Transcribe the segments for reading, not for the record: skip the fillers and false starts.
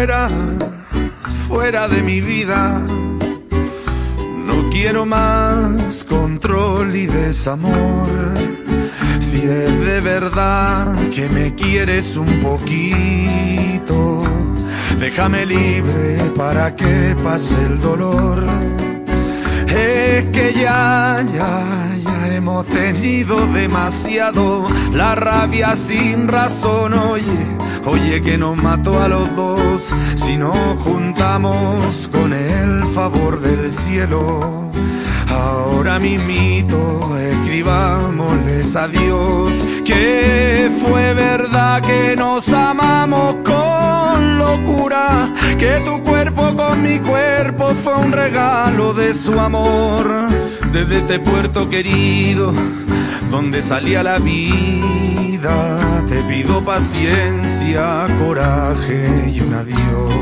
Fuera, fuera de mi vida. No quiero más control y desamor. Si es de verdad que me quieres un poquito, déjame libre para que pase el dolor. Es que ya hemos tenido demasiado, la rabia sin razón. Oye, que nos mató a los dos. Si nos juntamos con el favor del cielo, ahora mismito escribámosles adiós. Que fue verdad que nos amamos con locura, que tu cuerpo con mi cuerpo fue un regalo de su amor. Desde este puerto querido donde salía la vida, te pido paciencia, coraje y un adiós.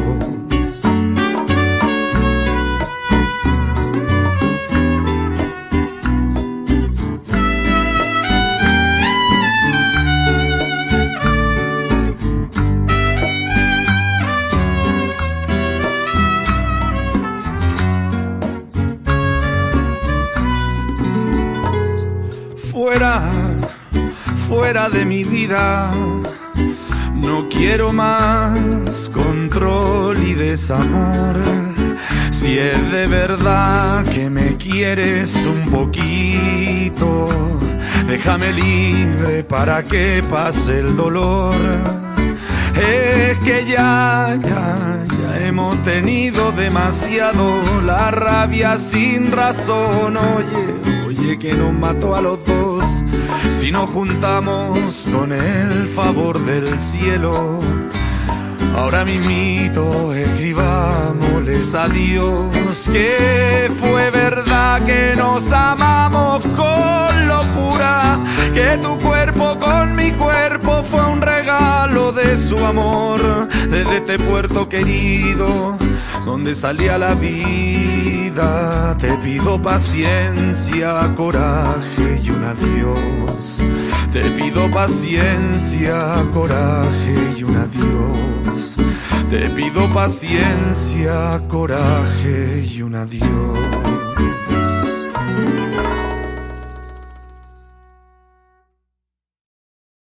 Fuera, fuera de mi vida. No quiero más control y desamor. Si es de verdad que me quieres un poquito, déjame libre para que pase el dolor. Es que ya hemos tenido demasiado, la rabia sin razón. Oye, que nos mató a los dos. Si nos juntamos con el favor del cielo, ahora mismito escribámosles adiós. Que fue verdad que nos amamos con locura, que tu cuerpo con mi cuerpo fue un regalo de su amor. Desde este puerto querido donde salía la vida, te pido paciencia, coraje y un adiós. Te pido paciencia, coraje y un adiós. Te pido paciencia, coraje y un adiós.